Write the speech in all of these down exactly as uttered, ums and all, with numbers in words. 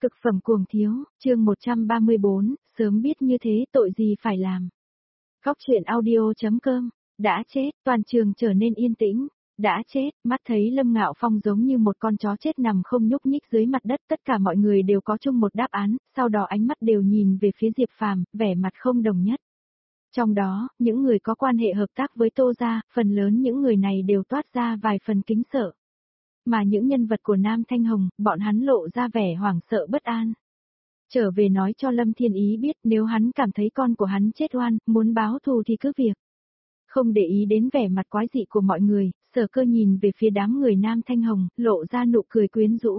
Cực phẩm cuồng thiếu, chương một trăm ba mươi bốn, sớm biết như thế tội gì phải làm. Góc truyện audio.com, đã chết, toàn trường trở nên yên tĩnh, đã chết, mắt thấy Lâm Ngạo Phong giống như một con chó chết nằm không nhúc nhích dưới mặt đất, tất cả mọi người đều có chung một đáp án, sau đó ánh mắt đều nhìn về phía Diệp Phàm, vẻ mặt không đồng nhất. Trong đó, những người có quan hệ hợp tác với Tô gia, phần lớn những người này đều toát ra vài phần kính sợ. Mà những nhân vật của Nam Thanh Hồng, bọn hắn lộ ra vẻ hoảng sợ bất an. Trở về nói cho Lâm Thiên Ý biết nếu hắn cảm thấy con của hắn chết oan, muốn báo thù thì cứ việc. Không để ý đến vẻ mặt quái dị của mọi người, Sở Cơ nhìn về phía đám người Nam Thanh Hồng, lộ ra nụ cười quyến rũ.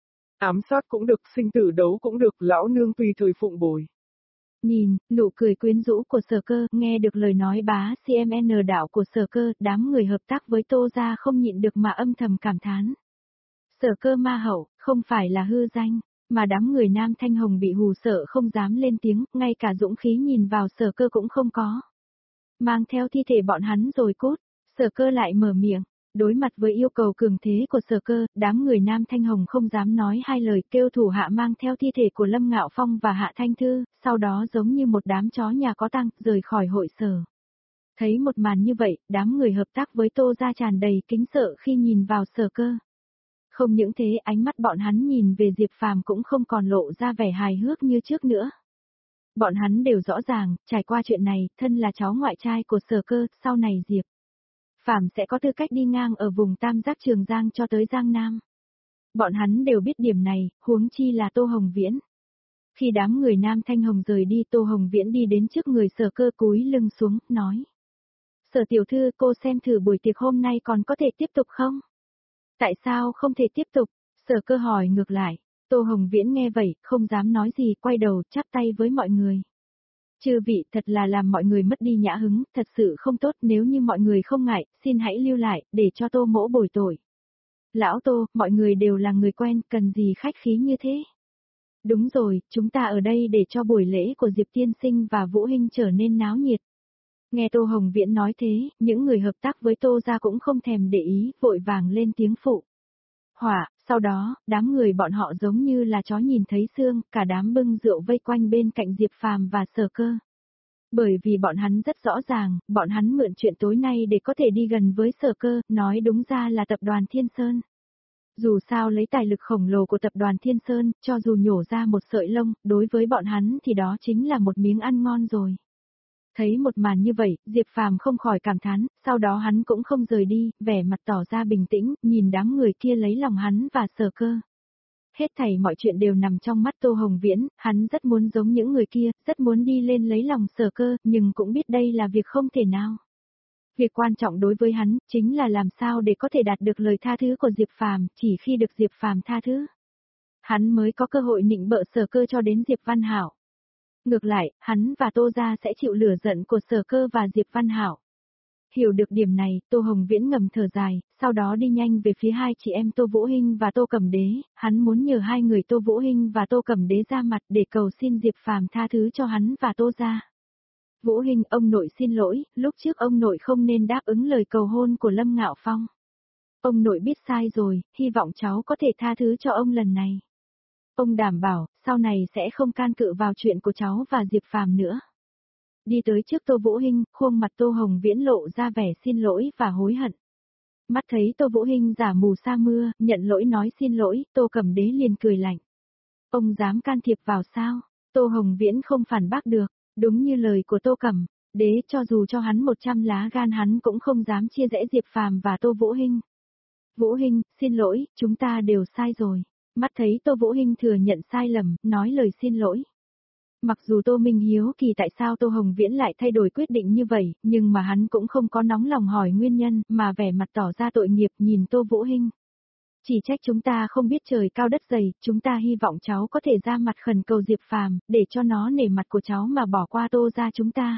Ám sát cũng được, sinh tử đấu cũng được, lão nương tùy thời phụng bồi. Nhìn, nụ cười quyến rũ của Sở Cơ, nghe được lời nói bá xê em en đạo của Sở Cơ, đám người hợp tác với Tô gia không nhịn được mà âm thầm cảm thán. Sở Cơ ma hậu, không phải là hư danh, mà đám người Nam Thanh Hồng bị hù sợ không dám lên tiếng, ngay cả dũng khí nhìn vào Sở Cơ cũng không có. Mang theo thi thể bọn hắn rồi cút, Sở Cơ lại mở miệng. Đối mặt với yêu cầu cường thế của Sở Cơ, đám người Nam Thanh Hồng không dám nói hai lời, kêu thủ hạ mang theo thi thể của Lâm Ngạo Phong và Hạ Thanh Thư, sau đó giống như một đám chó nhà có tang, rời khỏi hội sở. Thấy một màn như vậy, đám người hợp tác với Tô gia tràn đầy kính sợ khi nhìn vào Sở Cơ. Không những thế, ánh mắt bọn hắn nhìn về Diệp Phàm cũng không còn lộ ra vẻ hài hước như trước nữa. Bọn hắn đều rõ ràng, trải qua chuyện này, thân là cháu ngoại trai của Sở Cơ, sau này Diệp Phàm sẽ có tư cách đi ngang ở vùng Tam Giác Trường Giang cho tới Giang Nam. Bọn hắn đều biết điểm này, huống chi là Tô Hồng Viễn. Khi đám người Nam Thanh Hồng rời đi, Tô Hồng Viễn đi đến trước người Sở Cơ cúi lưng xuống, nói. Sở tiểu thư, cô xem thử buổi tiệc hôm nay còn có thể tiếp tục không? Tại sao không thể tiếp tục? Sở Cơ hỏi ngược lại. Tô Hồng Viễn nghe vậy, không dám nói gì, quay đầu chắp tay với mọi người. Chư vị, thật là làm mọi người mất đi nhã hứng, thật sự không tốt, nếu như mọi người không ngại, xin hãy lưu lại, để cho Tô mỗ bồi tội. Lão Tô, mọi người đều là người quen, cần gì khách khí như thế? Đúng rồi, chúng ta ở đây để cho buổi lễ của Diệp Tiên Sinh và Vũ Hinh trở nên náo nhiệt. Nghe Tô Hồng Viễn nói thế, những người hợp tác với Tô gia cũng không thèm để ý, vội vàng lên tiếng phụ. Hỏa, sau đó, đám người bọn họ giống như là chó nhìn thấy xương, cả đám bưng rượu vây quanh bên cạnh Diệp Phàm và Sở Cơ. Bởi vì bọn hắn rất rõ ràng, bọn hắn mượn chuyện tối nay để có thể đi gần với Sở Cơ, nói đúng ra là tập đoàn Thiên Sơn. Dù sao lấy tài lực khổng lồ của tập đoàn Thiên Sơn, cho dù nhổ ra một sợi lông, đối với bọn hắn thì đó chính là một miếng ăn ngon rồi. Thấy một màn như vậy, Diệp Phàm không khỏi cảm thán, sau đó hắn cũng không rời đi, vẻ mặt tỏ ra bình tĩnh, nhìn đám người kia lấy lòng hắn và Sở Cơ. Hết thảy mọi chuyện đều nằm trong mắt Tô Hồng Viễn, hắn rất muốn giống những người kia, rất muốn đi lên lấy lòng Sở Cơ, nhưng cũng biết đây là việc không thể nào. Việc quan trọng đối với hắn, chính là làm sao để có thể đạt được lời tha thứ của Diệp Phàm, chỉ khi được Diệp Phàm tha thứ, hắn mới có cơ hội nịnh bợ Sở Cơ cho đến Diệp Văn Hảo. Ngược lại, hắn và Tô gia sẽ chịu lửa giận của Sở Cơ và Diệp Văn Hảo. Hiểu được điểm này, Tô Hồng Viễn ngầm thở dài, sau đó đi nhanh về phía hai chị em Tô Vũ Hinh và Tô Cẩm Đế, hắn muốn nhờ hai người Tô Vũ Hinh và Tô Cẩm Đế ra mặt để cầu xin Diệp Phàm tha thứ cho hắn và Tô gia. Vũ Hinh, ông nội xin lỗi, lúc trước ông nội không nên đáp ứng lời cầu hôn của Lâm Ngạo Phong. Ông nội biết sai rồi, hy vọng cháu có thể tha thứ cho ông lần này. Ông đảm bảo, sau này sẽ không can cự vào chuyện của cháu và Diệp Phàm nữa. Đi tới trước Tô Vũ Hinh, khuôn mặt Tô Hồng Viễn lộ ra vẻ xin lỗi và hối hận. Mắt thấy Tô Vũ Hinh giả mù sa mưa, nhận lỗi nói xin lỗi, Tô Cẩm Đế liền cười lạnh. Ông dám can thiệp vào sao? Tô Hồng Viễn không phản bác được, đúng như lời của Tô Cẩm Đế, cho dù cho hắn một trăm lá gan hắn cũng không dám chia rẽ Diệp Phàm và Tô Vũ Hinh. Vũ Hinh, xin lỗi, chúng ta đều sai rồi. Mắt thấy Tô Vũ Hinh thừa nhận sai lầm, nói lời xin lỗi. Mặc dù Tô Minh hiếu kỳ tại sao Tô Hồng Viễn lại thay đổi quyết định như vậy, nhưng mà hắn cũng không có nóng lòng hỏi nguyên nhân, mà vẻ mặt tỏ ra tội nghiệp nhìn Tô Vũ Hinh. Chỉ trách chúng ta không biết trời cao đất dày, chúng ta hy vọng cháu có thể ra mặt khẩn cầu Diệp Phàm, để cho nó nể mặt của cháu mà bỏ qua Tô gia chúng ta.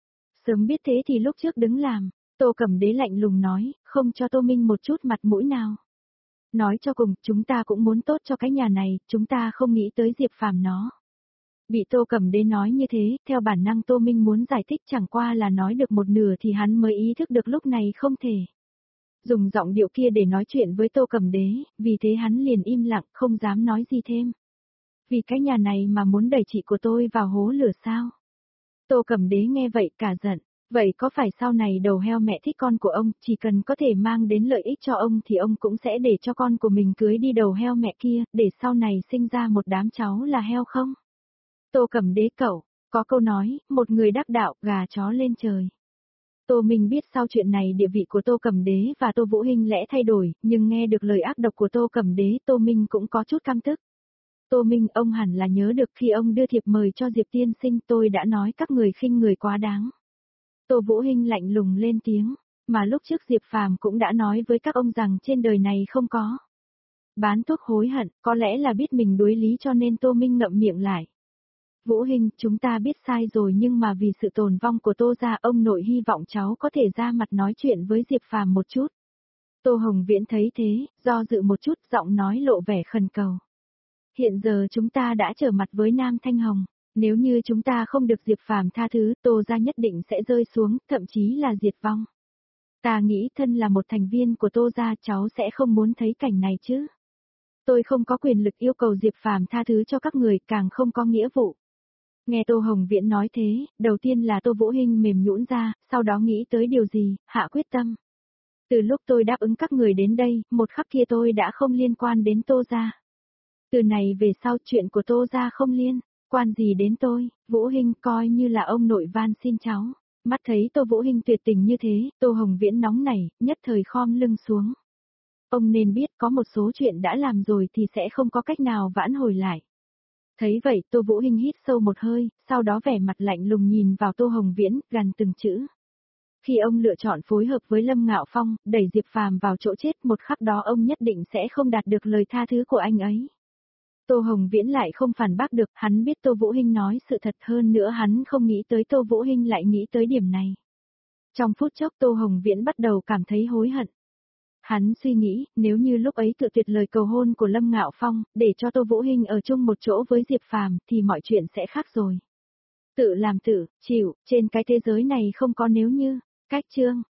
Sớm biết thế thì lúc trước đứng làm, Tô Cẩm Đế lạnh lùng nói, không cho Tô Minh một chút mặt mũi nào. Nói cho cùng, chúng ta cũng muốn tốt cho cái nhà này, chúng ta không nghĩ tới Diệp Phàm nó. Bị Tô Cẩm Đế nói như thế, theo bản năng Tô Minh muốn giải thích chẳng qua là nói được một nửa thì hắn mới ý thức được lúc này không thể dùng giọng điệu kia để nói chuyện với Tô Cẩm Đế, vì thế hắn liền im lặng, không dám nói gì thêm. Vì cái nhà này mà muốn đẩy chị của tôi vào hố lửa sao? Tô Cẩm Đế nghe vậy cả giận. Vậy có phải sau này đầu heo mẹ thích con của ông, chỉ cần có thể mang đến lợi ích cho ông thì ông cũng sẽ để cho con của mình cưới đi đầu heo mẹ kia, để sau này sinh ra một đám cháu là heo không? Tô Cẩm Đế cậu, có câu nói, một người đắc đạo, gà chó lên trời. Tô Minh biết sau chuyện này địa vị của Tô Cẩm Đế và Tô Vũ Hinh lẽ thay đổi, nhưng nghe được lời ác độc của Tô Cẩm Đế, Tô Minh cũng có chút căm tức. Tô Minh, ông hẳn là nhớ được khi ông đưa thiệp mời cho Diệp tiên sinh, tôi đã nói các người khinh người quá đáng. Tô Vũ Hinh lạnh lùng lên tiếng, mà lúc trước Diệp Phàm cũng đã nói với các ông rằng trên đời này không có bán thuốc hối hận, có lẽ là biết mình đối lý cho nên Tô Minh ngậm miệng lại. Vũ Hinh, chúng ta biết sai rồi nhưng mà vì sự tồn vong của Tô gia, ông nội hy vọng cháu có thể ra mặt nói chuyện với Diệp Phàm một chút. Tô Hồng Viễn thấy thế, do dự một chút, giọng nói lộ vẻ khẩn cầu. Hiện giờ chúng ta đã trở mặt với Nam Thanh Hồng, nếu như chúng ta không được Diệp Phàm tha thứ, Tô gia nhất định sẽ rơi xuống, thậm chí là diệt vong. Ta nghĩ thân là một thành viên của Tô gia, cháu sẽ không muốn thấy cảnh này chứ. Tôi không có quyền lực yêu cầu Diệp Phàm tha thứ cho các người, càng không có nghĩa vụ. Nghe Tô Hồng Viễn nói thế, đầu tiên là Tô Vũ Hinh mềm nhũn ra, sau đó nghĩ tới điều gì, hạ quyết tâm. Từ lúc tôi đáp ứng các người đến đây, một khắc kia tôi đã không liên quan đến Tô gia. Từ này về sau chuyện của Tô gia không liên quan gì đến tôi, Vũ Hinh coi như là ông nội van xin cháu. Mắt thấy Tô Vũ Hinh tuyệt tình như thế, Tô Hồng Viễn nóng nảy, nhất thời khom lưng xuống. Ông nên biết có một số chuyện đã làm rồi thì sẽ không có cách nào vãn hồi lại. Thấy vậy Tô Vũ Hinh hít sâu một hơi, sau đó vẻ mặt lạnh lùng nhìn vào Tô Hồng Viễn, gằn từng chữ. Khi ông lựa chọn phối hợp với Lâm Ngạo Phong, đẩy Diệp Phàm vào chỗ chết, một khắc đó ông nhất định sẽ không đạt được lời tha thứ của anh ấy. Tô Hồng Viễn lại không phản bác được, hắn biết Tô Vũ Hinh nói sự thật, hơn nữa hắn không nghĩ tới Tô Vũ Hinh lại nghĩ tới điểm này. Trong phút chốc Tô Hồng Viễn bắt đầu cảm thấy hối hận. Hắn suy nghĩ, nếu như lúc ấy cự tuyệt lời cầu hôn của Lâm Ngạo Phong, để cho Tô Vũ Hinh ở chung một chỗ với Diệp Phàm, thì mọi chuyện sẽ khác rồi. Tự làm tự, chịu, trên cái thế giới này không có nếu như. Cách chương